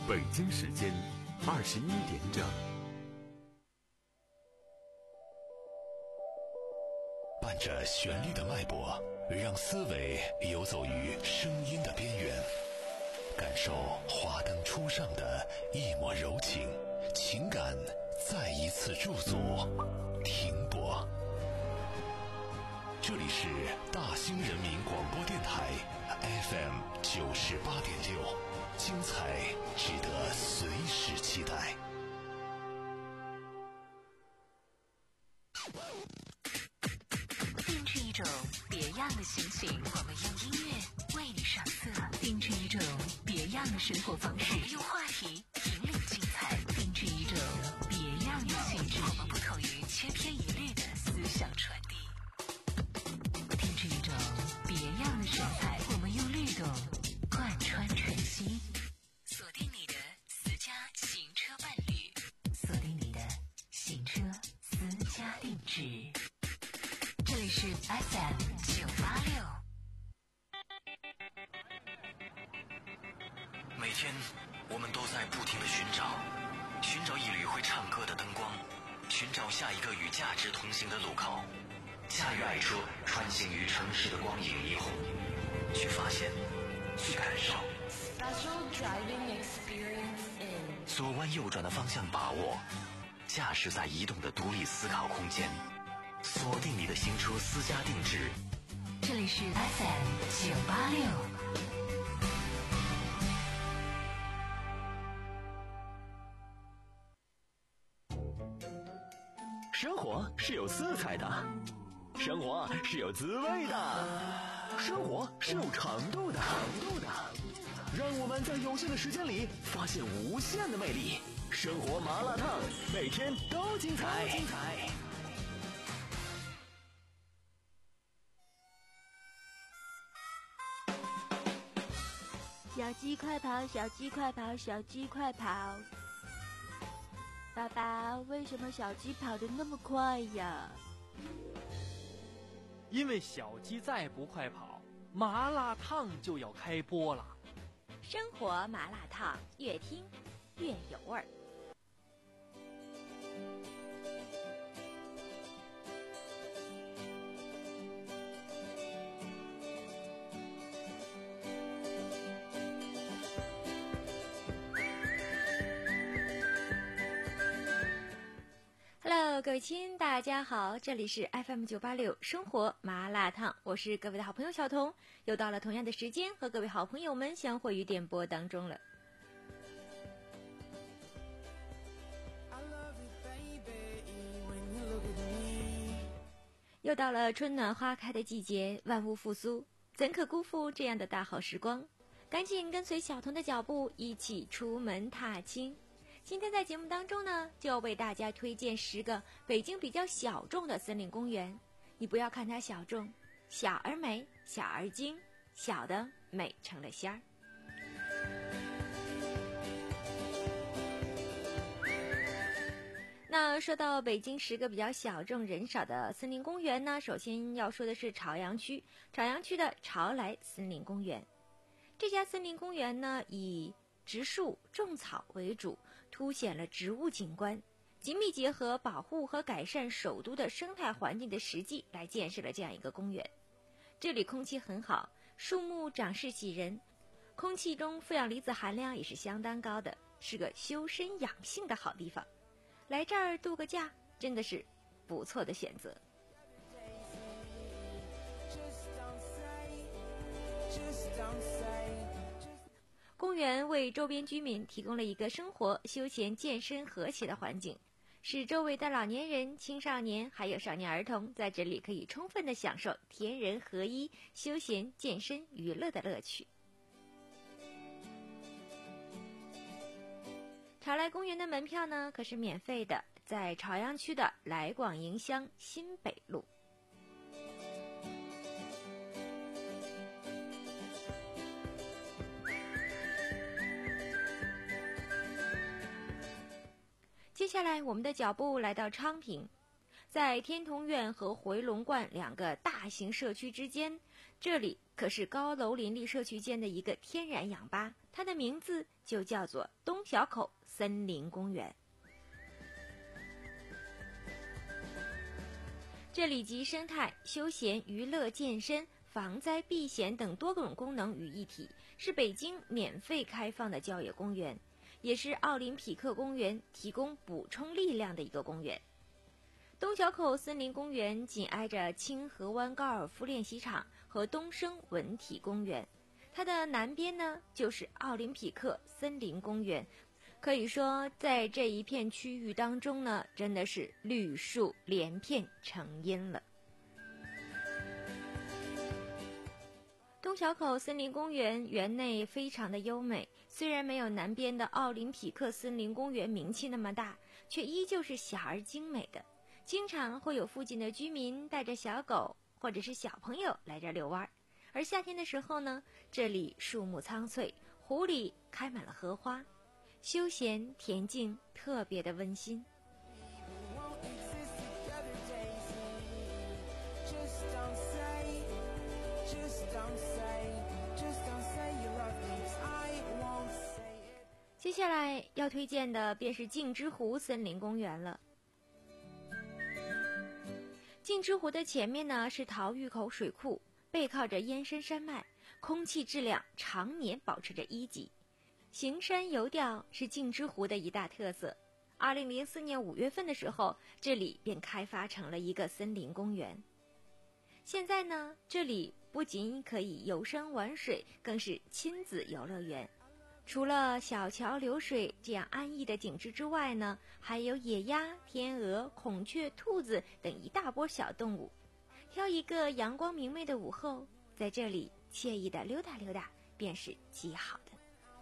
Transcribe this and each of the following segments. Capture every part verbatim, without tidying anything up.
北京时间二十一点整。 伴着旋律的脉搏，让思维游走于声音的边缘，感受华灯初上的一抹柔情，情感再一次驻足停泊。这里是大兴人民广播电台 F M 九十八点六，精彩值得随时期待。 定制一种别样的心情，我们用音乐为你上色；定制一种别样的生活方式，我们用话题引领精彩；定制一种别样的气质，我们不同于千篇一律的思想传递；定制一种别样的神采，我们用律动贯穿晨曦。锁定你的私家行车伴侣，锁定你的行车私家定制。这里是 F M 九八六。 每天我们都在不停地寻找，寻找一缕会唱歌的灯光，寻找下一个与价值同行的路口。驾驭爱车，穿行于城市的光影霓虹，去发现，去感受。 Special driving experience in 左弯右转的方向把握，驾驶在移动的独立思考空间。锁定你的新车私家定制， 这里是 F M 九八六。 生活是有色彩的，生活是有滋味的，生活是有长度的，长度的。让我们在有限的时间里发现无限的魅力。生活麻辣烫，每天都精彩。精彩。 小鸡快跑，小鸡快跑，小鸡快跑！爸爸，为什么小鸡跑得那么快呀？ 因为小鸡再不快跑，麻辣烫就要开播了。 生活麻辣烫，越听越有味儿。Hello， 各位亲，大家好，这里是 F M 九八六生活麻辣烫，我是各位的好朋友小彤，又到了同样的时间和各位好朋友们相会于电波当中了。又到了春暖花开的季节，万物复苏，怎可辜负这样的大好时光？赶紧跟随小彤的脚步，一起出门踏青。今天在节目当中呢，就要为大家推荐十个北京比较小众的森林公园。你不要看它小众，小而美，小而精，小的美成了仙儿。那说到北京十个比较小众人少的森林公园呢，首先要说的是朝阳区，朝阳区的朝来森林公园。这家森林公园呢，以植树种草为主，凸显了植物景观，紧密结合保护和改善首都的生态环境的实际来建设了这样一个公园。这里空气很好，树木长势喜人，空气中负氧离子含量也是相当高的，是个修身养性的好地方。来这儿度个假真的是不错的选择。公园为周边居民提供了一个生活、休闲、健身和谐的环境，使周围的老年人、青少年还有少年儿童在这里可以充分的享受天人合一、休闲、健身、娱乐的乐趣。朝来公园的门票呢可是免费的，在朝阳区的来广营乡新北路。接下来我们的脚步来到昌平，在天通苑和回龙观两个大型社区之间， 这里可是高楼林立社区间的一个天然氧吧，它的名字就叫做东小口森林公园。这里集生态、休闲、娱乐、健身、防灾避险等多种功能于一体，是北京免费开放的郊野公园，也是奥林匹克公园提供补充力量的一个公园。东小口森林公园紧挨着清河湾高尔夫练习场和东升文体公园，它的南边呢就是奥林匹克森林公园。可以说在这一片区域当中呢，真的是绿树连片成荫了。东小口森林公园园内非常的优美，虽然没有南边的奥林匹克森林公园名气那么大，却依旧是小而精美的。经常会有附近的居民带着小狗或者是小朋友来这遛弯，而夏天的时候呢，这里树木苍翠，湖里开满了荷花，休闲恬静，特别的温馨。接下来要推荐的便是镜之湖森林公园了。镜之湖的前面呢是桃峪口水库，背靠着燕山山脉，空气质量常年保持着一级。行山游钓是镜之湖的一大特色。二零零四年五月份的时候，这里便开发成了一个森林公园。现在呢，这里不仅可以游山玩水，更是亲子游乐园。除了小桥流水这样安逸的景致之外呢，还有野鸭、天鹅、孔雀、兔子等一大波小动物。挑一个阳光明媚的午后，在这里惬意的溜达溜达，便是极好的。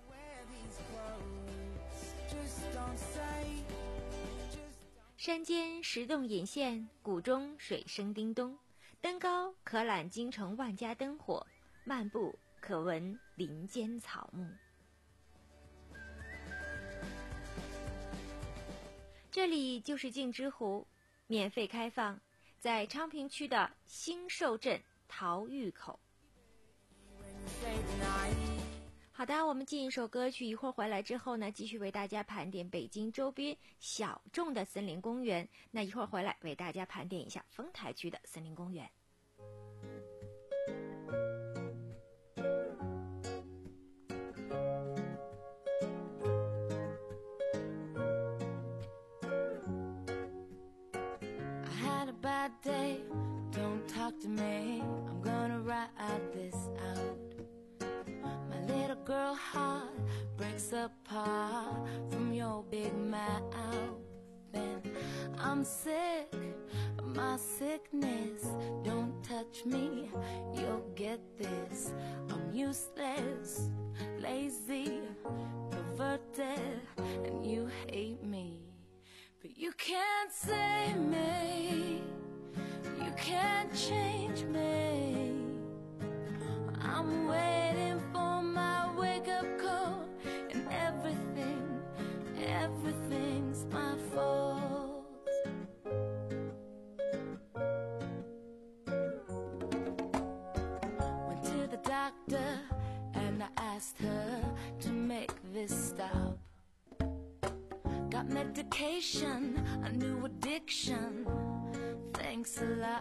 山间石洞隐现，谷中水声叮咚，登高可览京城万家灯火，漫步可闻林间草木。这里就是镜之湖，免费开放，在昌平区的兴寿镇桃峪口。好的，我们进一首歌曲，一会儿回来之后呢，继续为大家盘点北京周边小众的森林公园。那一会儿回来为大家盘点一下丰台区的森林公园。 Bad day, don't talk to me, I'm gonna ride this out. My little girl heart breaks apart from your big mouth. And I'm sick of my sickness, don't touch me, you'll get this. I'm useless, lazy, perverted, and you hate me. But you can't save me, you can't change me. I'm waiting for my wake-up call, and everything, everything's my fault. Went to the doctor and I asked her to make this stop. Got medication, a new addiction, thanks a lot.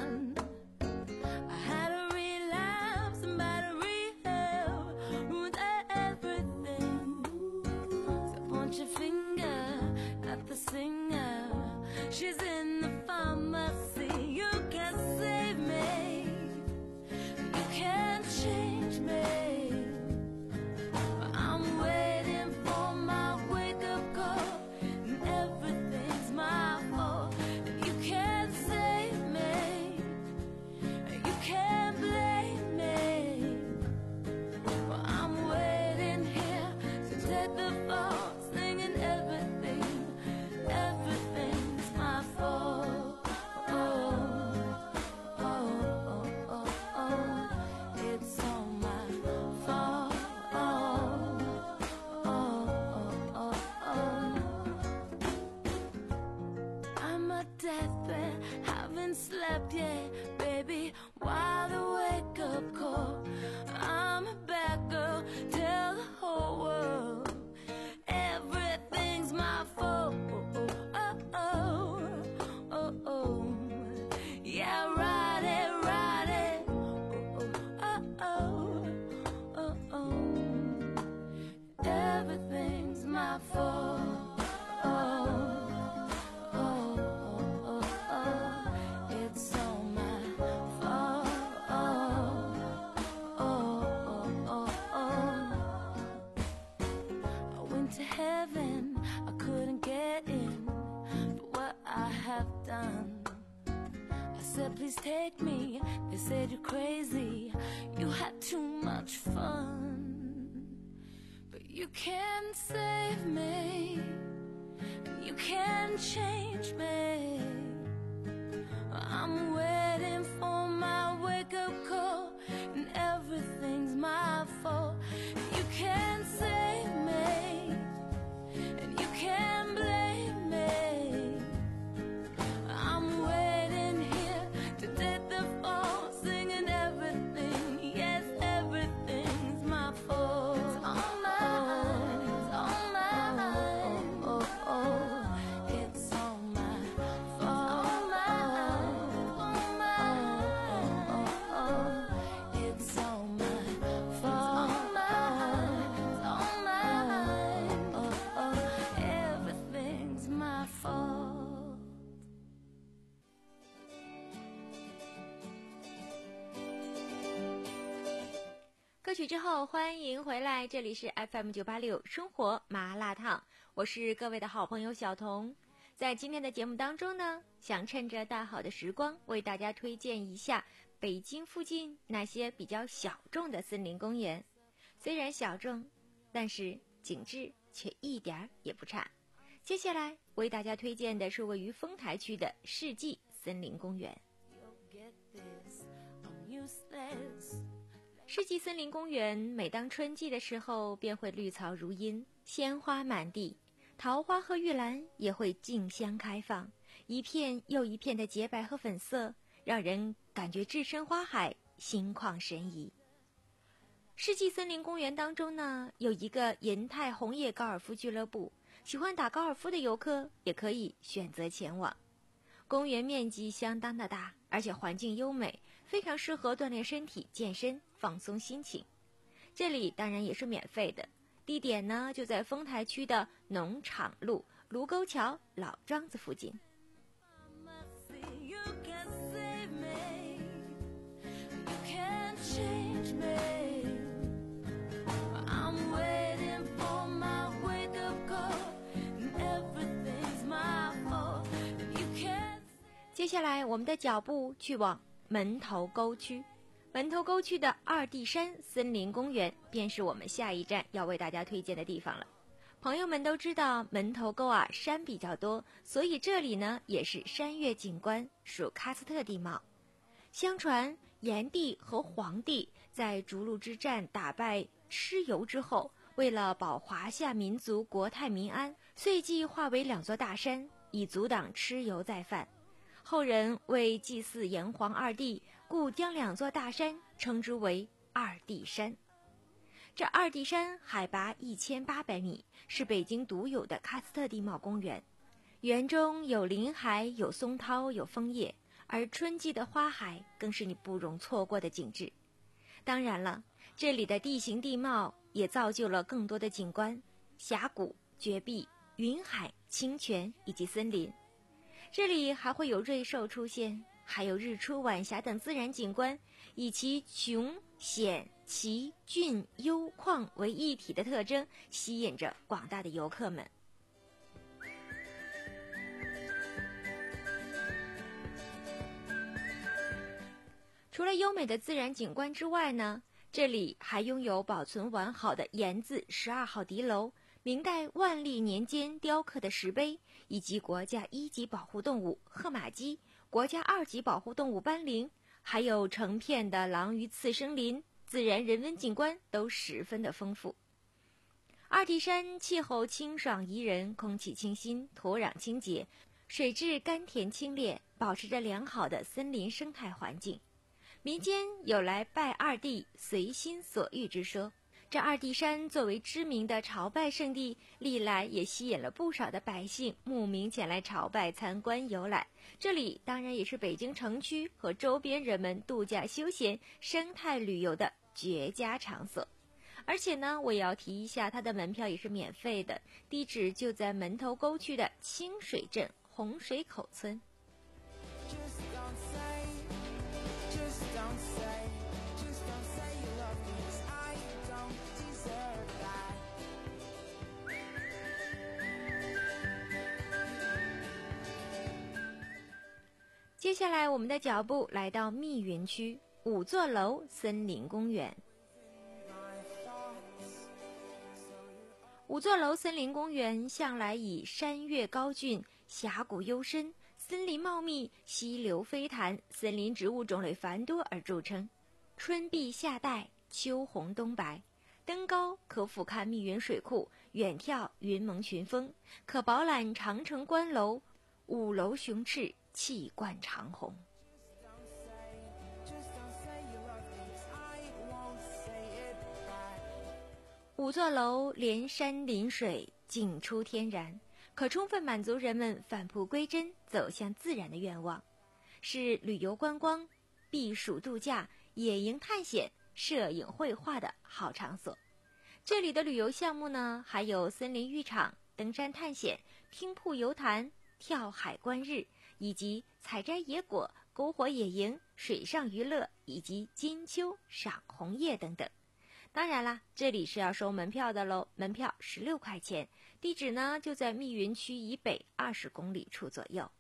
I had a relapse and battery hell ruined everything. So point your finger at the singer, she's in the pharmacy. You can't save me, you can't change me. I'm waiting for my wake-up call, and everything's my fault. And you can't save me, you can't blame me. Well, I'm waiting here to take the fall, singing everything, everything's my fault. Oh, oh, oh, oh, oh, it's all my fault. Oh, oh, oh, oh, oh. I'm a deathbed, haven't slept yet, baby. Wide awake up to heaven, I couldn't get in for what I have done. I said, please take me. They said, you're crazy, you had too much fun. But you can't save me, and you can't change me. I'm waiting for my wake-up call, and everything's my fault. You can't save me, and you can't blame me. I'm waiting here to take the fall, singing everything, yes, everything's my fault. It's all mine, it's all mine, oh, oh, oh. It's all my fault. It's all my fault. It's all mine. Oh, oh, everything's my fault. 歌曲之后，欢迎回来，这里是 F M 九八六生活麻辣烫，我是各位的好朋友小彤。在今天的节目当中呢，想趁着大好的时光，为大家推荐一下北京附近那些比较小众的森林公园。虽然小众，但是景致却一点儿也不差。接下来为大家推荐的是位于丰台区的世纪森林公园。世纪森林公园每当春季的时候便会绿草如茵，鲜花满地，桃花和玉兰也会竞相开放，一片又一片的洁白和粉色，让人感觉置身花海，心旷神怡。世纪森林公园当中呢，有一个银泰红叶高尔夫俱乐部，喜欢打高尔夫的游客也可以选择前往。公园面积相当的大，而且环境优美，非常适合锻炼身体、健身、放松心情。这里当然也是免费的，地点呢就在丰台区的农场路卢沟桥老庄子附近。接下来我们的脚步去往门头沟区，门头沟区的二地山森林公园便是我们下一站要为大家推荐的地方了。朋友们都知道门头沟啊山比较多，所以这里呢也是山岳景观，属喀斯特地貌。相传炎帝和黄帝在逐鹿之战打败蚩尤之后，为了保华夏民族国泰民安，遂即化为两座大山，以阻挡蚩尤再犯。后人为祭祀炎黄二帝，故将两座大山称之为二帝山。这二帝山海拔一千八百米，是北京独有的喀斯特地貌公园。园中有林海，有松涛，有枫叶，而春季的花海更是你不容错过的景致。当然了，这里的地形地貌也造就了更多的景观，峡谷、绝壁、云海、清泉以及森林。这里还会有瑞兽出现，还有日出晚霞等自然景观，以其穷险奇峻幽旷为一体的特征，吸引着广大的游客们。除了优美的自然景观之外呢，这里还拥有保存完好的盐字十二号敌楼、明代万历年间雕刻的石碑，以及国家一级保护动物褐马鸡、国家二级保护动物斑羚，还有成片的狼鱼次生林，自然人文景观都十分的丰富。二帝山气候清爽宜人，空气清新，土壤清洁，水质甘甜清冽，保持着良好的森林生态环境。民间有来拜二帝随心所欲之说。这二帝山作为知名的朝拜圣地，历来也吸引了不少的百姓慕名前来朝拜参观游览。这里当然也是北京城区和周边人们度假休闲、生态旅游的绝佳场所。而且呢，我也要提一下，它的门票也是免费的，地址就在门头沟区的清水镇洪水口村。 接下来我们的脚步来到密云区五座楼森林公园。五座楼森林公园向来以山岳高峻、峡谷幽深、森林茂密、溪流飞潭、森林植物种类繁多而著称。春碧夏黛，秋红冬白，登高可俯瞰密云水库，远眺云蒙群峰，可饱览长城关楼，五楼雄翅，气贯长虹。五座楼连山临水，景出天然，可充分满足人们返璞归真、走向自然的愿望，是旅游观光、避暑度假、野营探险、摄影绘画的好场所。这里的旅游项目呢，还有森林浴场、登山探险、听瀑游潭、跳海观日，以及采摘野果、篝火野营、水上娱乐以及金秋赏红叶等等。当然啦，这里是要收门票的喽，门票十六块钱，地址呢就在密云区以北二十公里处左右。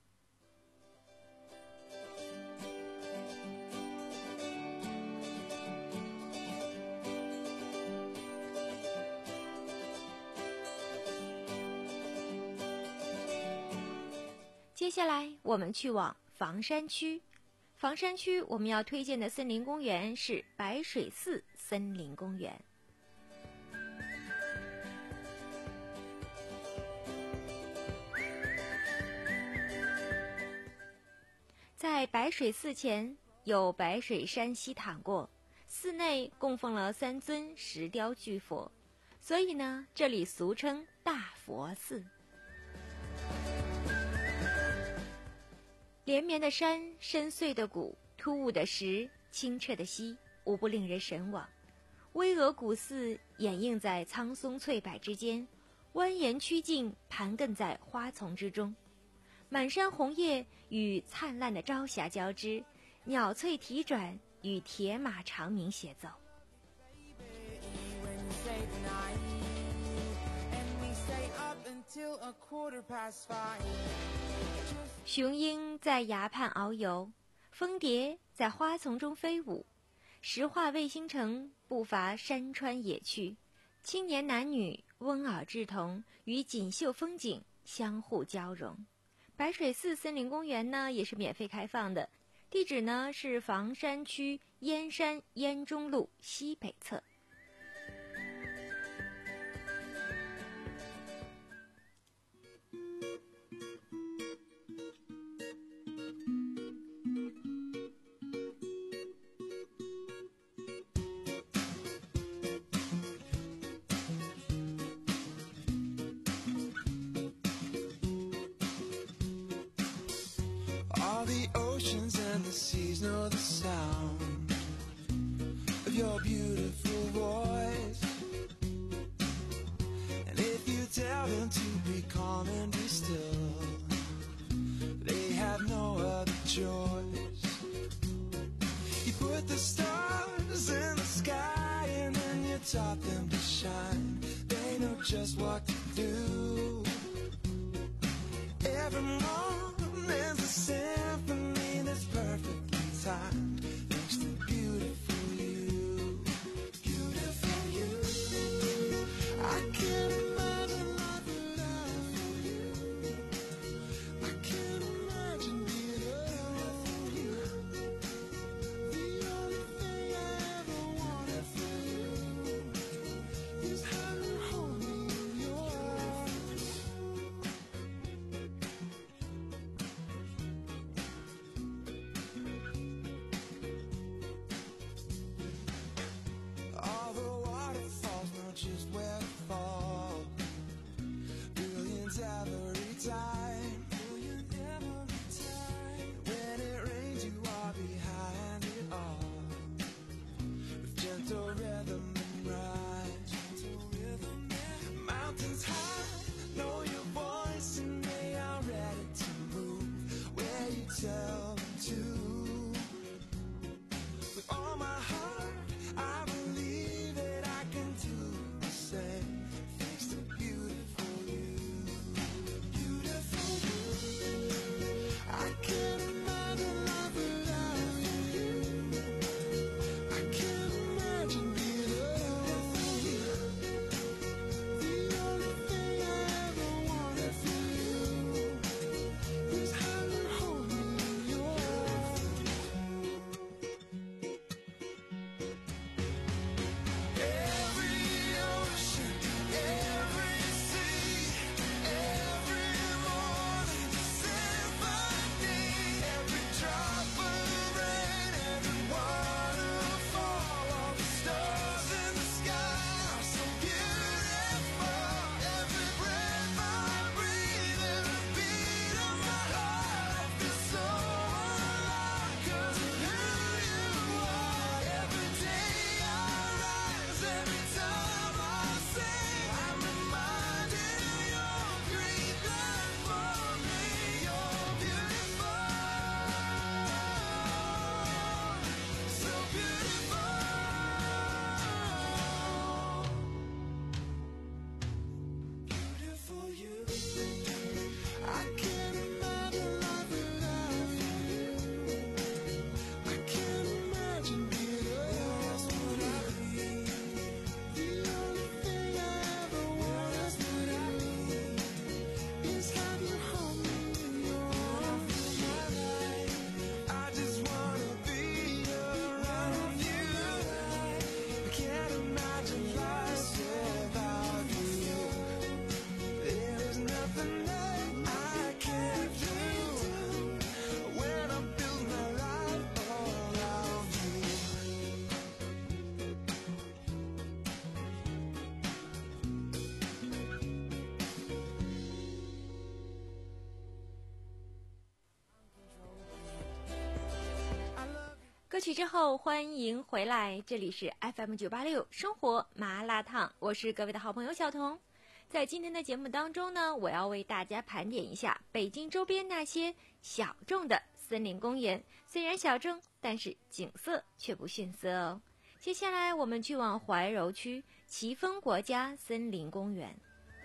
接下来我们去往房山区。房山区我们要推荐的森林公园是白水寺森林公园。在白水寺前有白水山溪淌过，寺内供奉了三尊石雕巨佛，所以呢，这里俗称大佛寺。连绵的山，深邃的谷，突兀的石，清澈的溪，无不令人神往。巍峨古寺掩映在苍松翠柏之间，蜿蜒曲径盘亘在花丛之中。满山红叶与灿烂的朝霞交织，鸟翠啼转与铁马长鸣协奏。雄鹰在崖畔遨游，蜂蝶在花丛中飞舞，石化卫星城不乏山川野趣，青年男女温媪志同，与锦绣风景相互交融。白水寺森林公园呢也是免费开放的，地址呢是房山区燕山燕中路西北侧。 All the oceans and the seas know the sound of your beautiful voice. And if you tell them to be calm and be still, they have no other choice. You put the stars in the sky and then you taught them to shine. They know just what to do. Every moment's a symphony that's perfectly timed, thanks to beautiful you, beautiful you. I can't imagine life without you. I can't imagine being without you. The only thing I ever wanted for you is how you hold me in your arms. 曲之后，欢迎回来，这里是 F M 九八六生活麻辣烫，我是各位的好朋友小彤。在今天的节目当中呢，我要为大家盘点一下北京周边那些小众的森林公园，虽然小众，但是景色却不逊色哦。接下来我们去往怀柔区奇峰国家森林公园。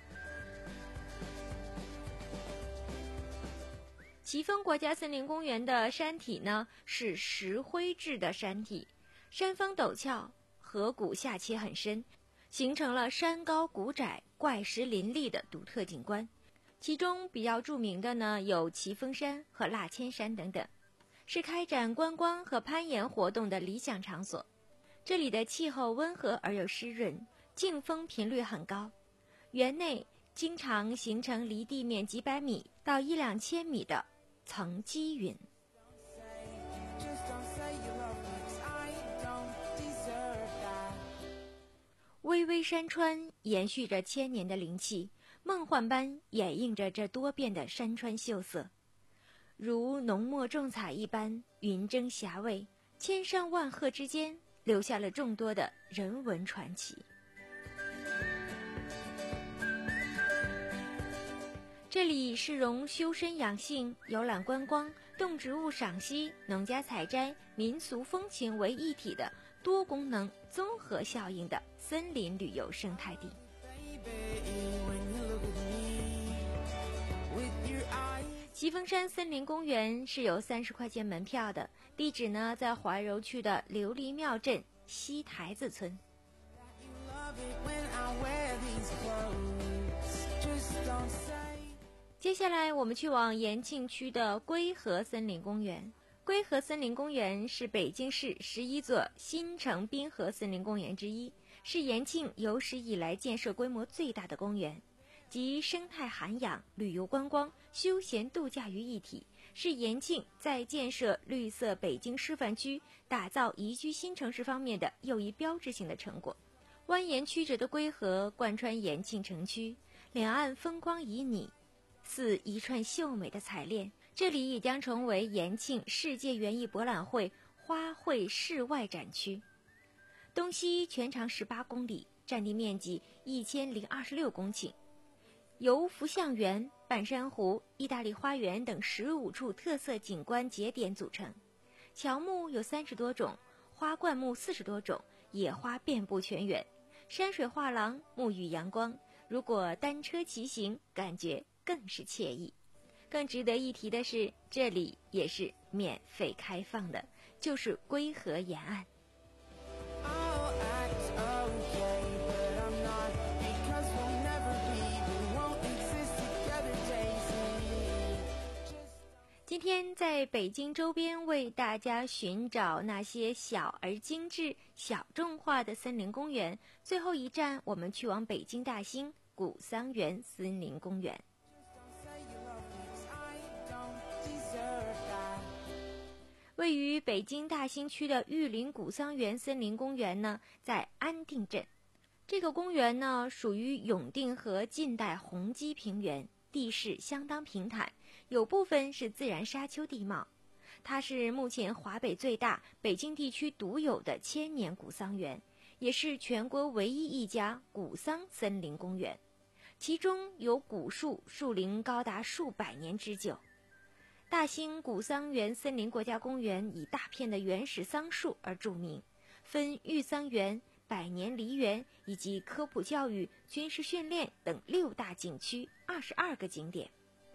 奇峰国家森林公园的山体呢是石灰质的山体，山峰陡峭，河谷下切很深，形成了山高谷窄、怪石林立的独特景观。其中比较著名的呢有奇峰山和腊千山等等，是开展观光和攀岩活动的理想场所。这里的气候温和而又湿润，劲风频率很高，园内经常形成离地面几百米到一两千米的层积云。巍巍山川延续着千年的灵气，梦幻般掩映着这多变的山川秀色，如浓墨重彩一般，云蒸霞蔚，千山万壑之间留下了众多的人文传奇。这里是融修身养性、游览观光、动植物赏析、农家采摘、民俗风情为一体的多功能综合效应的森林旅游生态地。奇峰山森林公园是有三十块钱门票的，地址呢在怀柔区的琉璃庙镇西台子村。接下来我们去往延庆区的归河森林公园。归河森林公园是北京市十一座新城滨河森林公园之一，是延庆有史以来建设规模最大的公园，集生态涵养、旅游观光、休闲度假于一体，是延庆在建设绿色北京示范区、打造宜居新城市方面的又一标志性的成果。蜿蜒曲折的归河贯穿延庆城区，两岸风光旖旎，似一串秀美的彩链。这里也将成为延庆世界园艺博览会花卉室外展区。东西全长十八公里，占地面积一千零二十六公顷，由福象园、半山湖、意大利花园等十五处特色景观节点组成。乔木有三十多种，花灌木四十多种，野花遍布全园。山水画廊沐浴阳光，如果单车骑行，感觉更是惬意。更值得一提的是，这里也是免费开放的，就是归河沿岸。今天在北京周边为大家寻找那些小而精致、小众化的森林公园，最后一站我们去往北京大兴古桑园森林公园。位于北京大兴区的玉林古桑园森林公园呢，在安定镇。这个公园呢，属于永定河近代洪积平原，地势相当平坦，有部分是自然沙丘地貌。它是目前华北最大、北京地区独有的千年古桑园，也是全国唯一一家古桑森林公园，其中有古树树龄高达数百年之久。大兴古桑园森林国家公园以大片的原始桑树而著名，分育桑园、百年梨园以及科普教育、军事训练等六大景区，二十二个景点。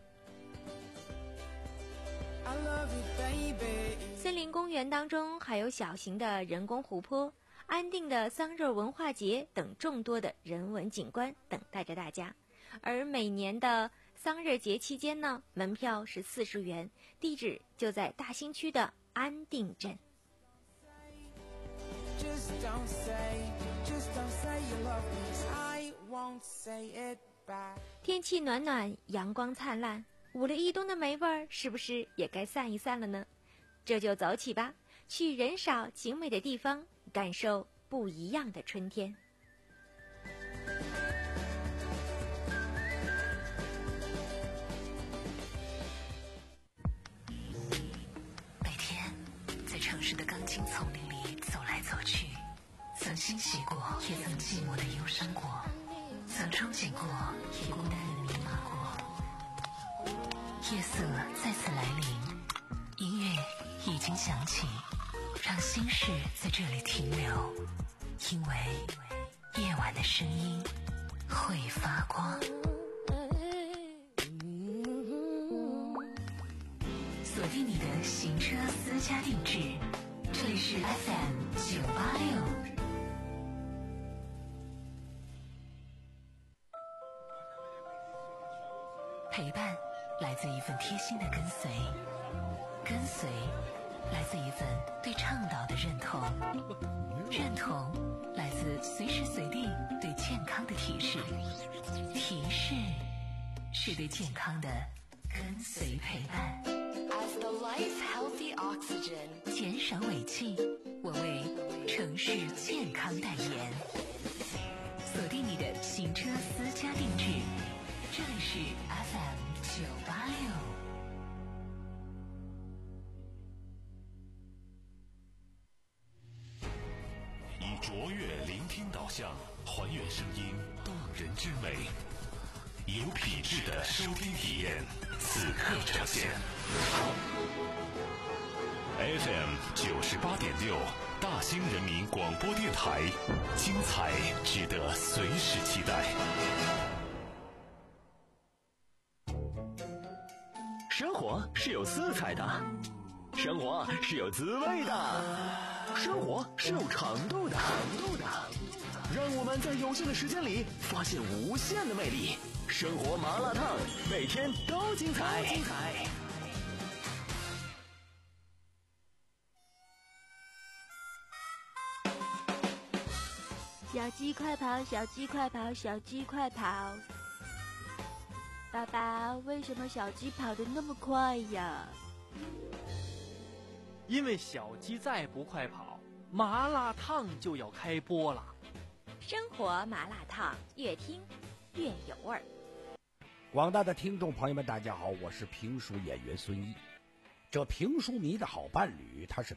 森林公园当中还有小型的人工湖泊、安定的桑葚文化节等众多的人文景观等待着大家。而每年的桑葚节期间呢，门票是四十元，地址就在大兴区的安定镇。天气暖暖，阳光灿烂，捂了一冬的霉味儿，是不是也该散一散了呢？这就走起吧，去人少景美的地方，感受不一样的春天。 每天在城市的钢筋丛也孤单的迷茫过。夜色再次来临，音乐已经响起，让心事在这里停留，因为夜晚的声音会发光。锁定你的行车私家定制，这里是 F M 九八六。陪伴来自一份贴心的跟随，跟随来自一份对倡导的认同，认同来自随时随地对健康的提示，提示是对健康的跟随陪伴。 As the life healthy oxygen， 减少尾气，我为城市健康代言。锁定你的行车私家定制，这里是 F M 九八六。 以卓越聆听导向，还原声音动人之美，有品质的收听体验，此刻呈现。F M 九十八点六，大兴人民广播电台，精彩值得随时期待。 生活是有色彩的，生活是有滋味的，生活是有长度的，长度的。让我们在有限的时间里发现无限的魅力。生活麻辣烫，每天都精彩。精彩。 小鸡快跑，小鸡快跑，小鸡快跑！爸爸，为什么小鸡跑得那么快呀？ 因为小鸡再不快跑，麻辣烫就要开播了。 生活麻辣烫，越听越有味儿。 广大的听众朋友们，大家好，我是评书演员孙一。这评书迷的好伴侣，他是